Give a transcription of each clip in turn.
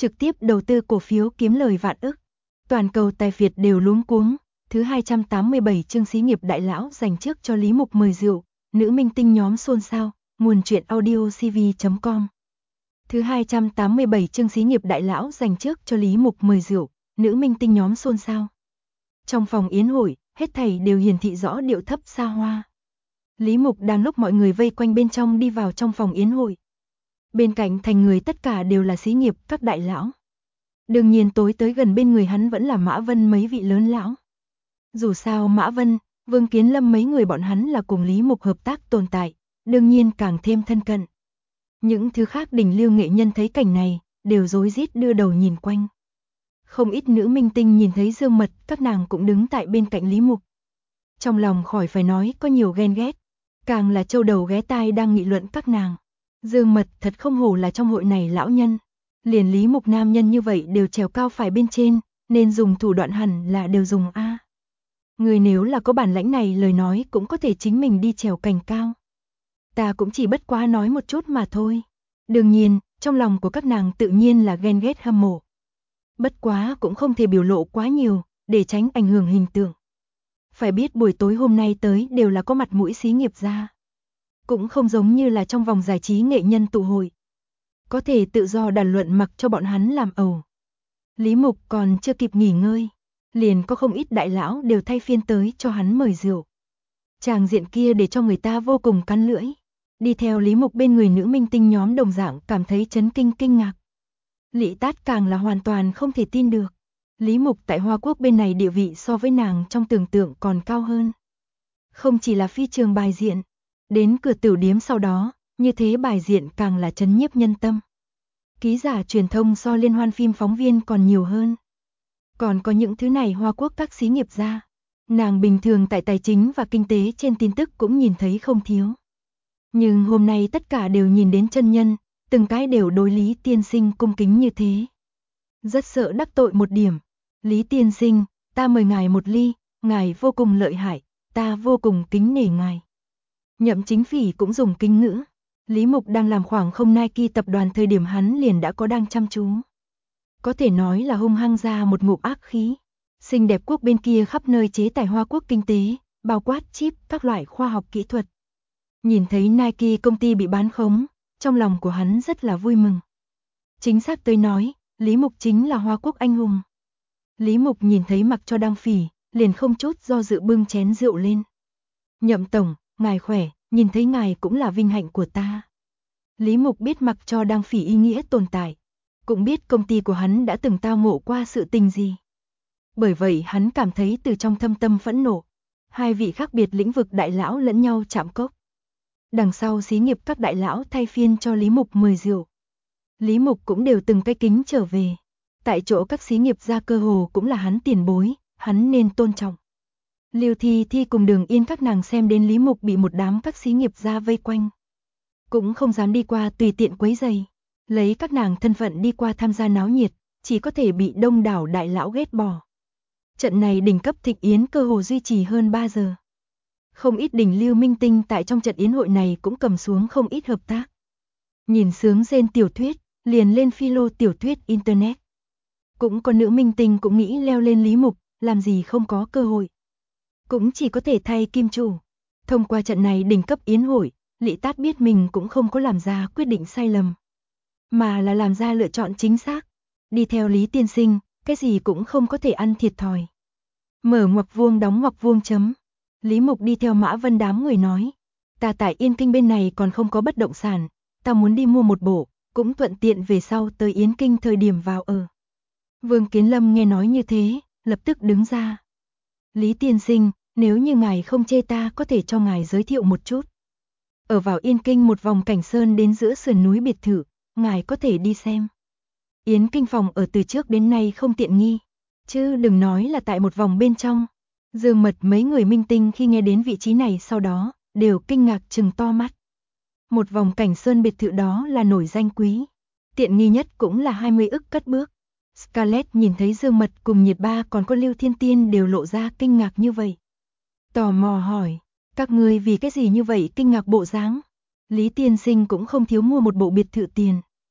trực tiếp đầu tư cổ phiếu kiếm lời vạn ức. Toàn cầu tài phiệt đều luống cuống. Thứ 287 chương xí nghiệp đại lão dành trước cho Lý Mục mời rượu, nữ minh tinh nhóm xôn xao, nguồn truyện audio cv.com. Thứ 287 chương xí nghiệp đại lão dành trước cho Lý Mục mời rượu, nữ minh tinh nhóm xôn xao. Trong phòng yến hội, hết thảy đều hiển thị rõ điệu thấp xa hoa. Lý Mục đang lúc mọi người vây quanh bên trong đi vào trong phòng yến hội. Bên cạnh thành người tất cả đều là xí nghiệp các đại lão. Đương nhiên tối tới gần bên người hắn vẫn là Mã Vân mấy vị lớn lão. Dù sao Mã Vân, Vương Kiến Lâm mấy người bọn hắn là cùng Lý Mục hợp tác tồn tại, đương nhiên càng thêm thân cận. Những thứ khác đỉnh lưu nghệ nhân thấy cảnh này, đều rối rít đưa đầu nhìn quanh. Không ít nữ minh tinh nhìn thấy Dương Mật, các nàng cũng đứng tại bên cạnh Lý Mục. Trong lòng khỏi phải nói có nhiều ghen ghét, càng là châu đầu ghé tai đang nghị luận các nàng. Dương Mật thật không hổ là trong hội này lão nhân, liền Lý Mục nam nhân như vậy đều trèo cao phải bên trên, nên dùng thủ đoạn hẳn là đều dùng a. Người nếu là có bản lãnh này lời nói cũng có thể chính mình đi trèo cành cao. Ta cũng chỉ bất quá nói một chút mà thôi. Đương nhiên, trong lòng của các nàng tự nhiên là ghen ghét hâm mộ. Bất quá cũng không thể biểu lộ quá nhiều, để tránh ảnh hưởng hình tượng. Phải biết buổi tối hôm nay tới đều là có mặt mũi xí nghiệp ra. Cũng không giống như là trong vòng giải trí nghệ nhân tụ hội. Có thể tự do đàm luận mặc cho bọn hắn làm ẩu. Lý Mục còn chưa kịp nghỉ ngơi, liền có không ít đại lão đều thay phiên tới cho hắn mời rượu. Tràng diện kia để cho người ta vô cùng cắn lưỡi. Đi theo Lý Mục bên người nữ minh tinh nhóm đồng dạng cảm thấy chấn kinh kinh ngạc. Lị Tát càng là hoàn toàn không thể tin được. Lý Mục tại Hoa Quốc bên này địa vị so với nàng trong tưởng tượng còn cao hơn. Không chỉ là phi trường bài diện, đến cửa tiểu điếm sau đó, như thế bài diện càng là chấn nhiếp nhân tâm. Ký giả truyền thông so liên hoan phim phóng viên còn nhiều hơn. Còn có những thứ này Hoa Quốc các xí nghiệp ra. Nàng bình thường tại tài chính và kinh tế trên tin tức cũng nhìn thấy không thiếu. Nhưng hôm nay tất cả đều nhìn đến chân nhân, từng cái đều đối Lý tiên sinh cung kính như thế. Rất sợ đắc tội một điểm. Lý tiên sinh, ta mời ngài một ly, ngài vô cùng lợi hại, ta vô cùng kính nể ngài. Nhậm Chính Phỉ cũng dùng kính ngữ. Lý Mục đang làm khoảng không Nike tập đoàn thời điểm hắn liền đã có đang chăm chú. Có thể nói là hung hăng ra một ngụm ác khí. Xinh đẹp quốc bên kia khắp nơi chế tài Hoa Quốc kinh tế, bao quát chip các loại khoa học kỹ thuật. Nhìn thấy Nike công ty bị bán khống, trong lòng của hắn rất là vui mừng. Chính xác tới nói, Lý Mục chính là Hoa Quốc anh hùng. Lý Mục nhìn thấy mặc cho Đang Phỉ, liền không chút do dự bưng chén rượu lên. Nhậm tổng, ngài khỏe, nhìn thấy ngài cũng là vinh hạnh của ta. Lý Mục biết mặc cho Đang Phỉ ý nghĩa tồn tại, cũng biết công ty của hắn đã từng tao ngộ qua sự tình gì. Bởi vậy hắn cảm thấy từ trong thâm tâm phẫn nộ. Hai vị khác biệt lĩnh vực đại lão lẫn nhau chạm cốc. Đằng sau xí nghiệp các đại lão thay phiên cho Lý Mục mời rượu. Lý Mục cũng đều từng cái kính trở về. Tại chỗ các xí nghiệp ra cơ hồ cũng là hắn tiền bối, hắn nên tôn trọng. Lưu Thi Thi cùng Đường Yên các nàng xem đến Lý Mục bị một đám các xí nghiệp ra vây quanh. Cũng không dám đi qua tùy tiện quấy rầy. Lấy các nàng thân phận đi qua tham gia náo nhiệt, chỉ có thể bị đông đảo đại lão ghét bỏ. Trận này đỉnh cấp thịnh yến cơ hồ duy trì hơn 3 giờ. Không ít đỉnh lưu minh tinh tại trong trận yến hội này cũng cầm xuống không ít hợp tác. Nhìn sướng rên tiểu thuyết, liền lên philo tiểu thuyết internet. Cũng có nữ minh tinh cũng nghĩ leo lên Lý Mục, làm gì không có cơ hội. Cũng chỉ có thể thay kim chủ. Thông qua trận này đỉnh cấp yến hội, Lị Tát biết mình cũng không có làm ra quyết định sai lầm, mà là làm ra lựa chọn chính xác. Đi theo Lý tiên sinh, cái gì cũng không có thể ăn thiệt thòi. Mở ngoặc vuông đóng ngoặc vuông chấm. Lý Mục đi theo Mã Vân đám người nói. Ta tại Yên Kinh bên này còn không có bất động sản, ta muốn đi mua một bộ, cũng thuận tiện về sau tới Yến Kinh thời điểm vào ở. Vương Kiến Lâm nghe nói như thế, lập tức đứng ra. Lý tiên sinh, nếu như ngài không chê ta có thể cho ngài giới thiệu một chút. Ở vào Yên Kinh một vòng cảnh sơn đến giữa sườn núi biệt thự, ngài có thể đi xem. Yến Kinh phòng ở từ trước đến nay không tiện nghi, chứ đừng nói là tại một vòng bên trong. Dương Mật mấy người minh tinh khi nghe đến vị trí này sau đó, đều kinh ngạc trừng to mắt. Một vòng cảnh sơn biệt thự đó là nổi danh quý. Tiện nghi nhất cũng là 20 ức cất bước. Scarlett nhìn thấy Dương Mật cùng Nhiệt Ba còn có Lưu Thiên Tiên đều lộ ra kinh ngạc như vậy. Tò mò hỏi, các ngươi vì cái gì như vậy kinh ngạc bộ dáng? Lý tiên sinh cũng không thiếu mua một bộ biệt thự tiền.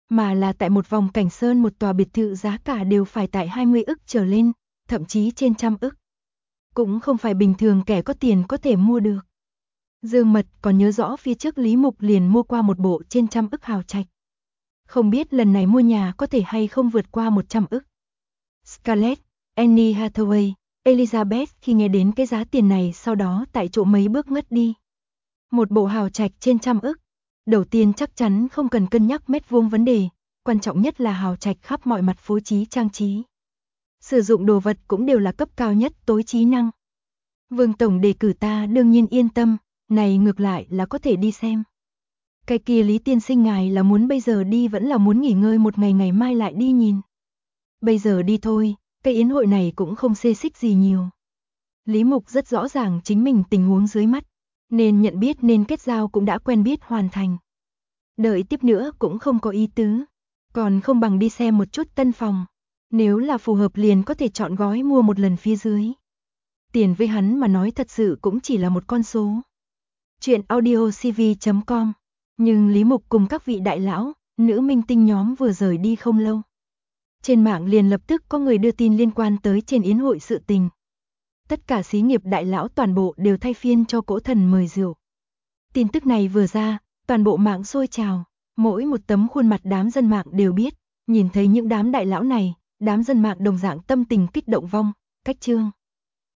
mà là tại một vòng cảnh sơn một tòa biệt thự giá cả đều phải tại 20 ức trở lên, thậm chí trên trăm ức. Cũng không phải bình thường kẻ có tiền có thể mua được. Dương Mật còn nhớ rõ phía trước Lý Mục liền mua qua một bộ trên trăm ức hào trạch. Không biết lần này mua nhà có thể hay không vượt qua 100 ức. Scarlett, Anne Hathaway, Elizabeth khi nghe đến cái giá tiền này sau đó tại chỗ mấy bước ngất đi. Một bộ hào trạch trên trăm ức. Đầu tiên chắc chắn không cần cân nhắc mét vuông vấn đề, quan trọng nhất là hào trạch khắp mọi mặt phối trí trang trí. Sử dụng đồ vật cũng đều là cấp cao nhất tối trí năng. Vương Tổng đề cử ta đương nhiên yên tâm, này ngược lại là có thể đi xem. Cái kia Lý tiên sinh ngài là muốn bây giờ đi vẫn là muốn nghỉ ngơi một ngày ngày mai lại đi nhìn. Bây giờ đi thôi, cái yến hội này cũng không xê xích gì nhiều. Lý Mục rất rõ ràng chính mình tình huống dưới mắt, nên nhận biết nên kết giao cũng đã quen biết hoàn thành. Đợi tiếp nữa cũng không có ý tứ, còn không bằng đi xem một chút tân phòng. Nếu là phù hợp liền có thể chọn gói mua một lần phía dưới. Tiền với hắn mà nói thật sự cũng chỉ là một con số. Chuyện audiocv.com. Nhưng Lý Mục cùng các vị đại lão, nữ minh tinh nhóm vừa rời đi không lâu. Trên mạng liền lập tức có người đưa tin liên quan tới trên yến hội sự tình. Tất cả xí nghiệp đại lão toàn bộ đều thay phiên cho cỗ thần mời rượu. Tin tức này vừa ra, toàn bộ mạng sôi trào, mỗi một tấm khuôn mặt đám dân mạng đều biết, nhìn thấy những đám đại lão này, đám dân mạng đồng dạng tâm tình kích động vong, cách chương.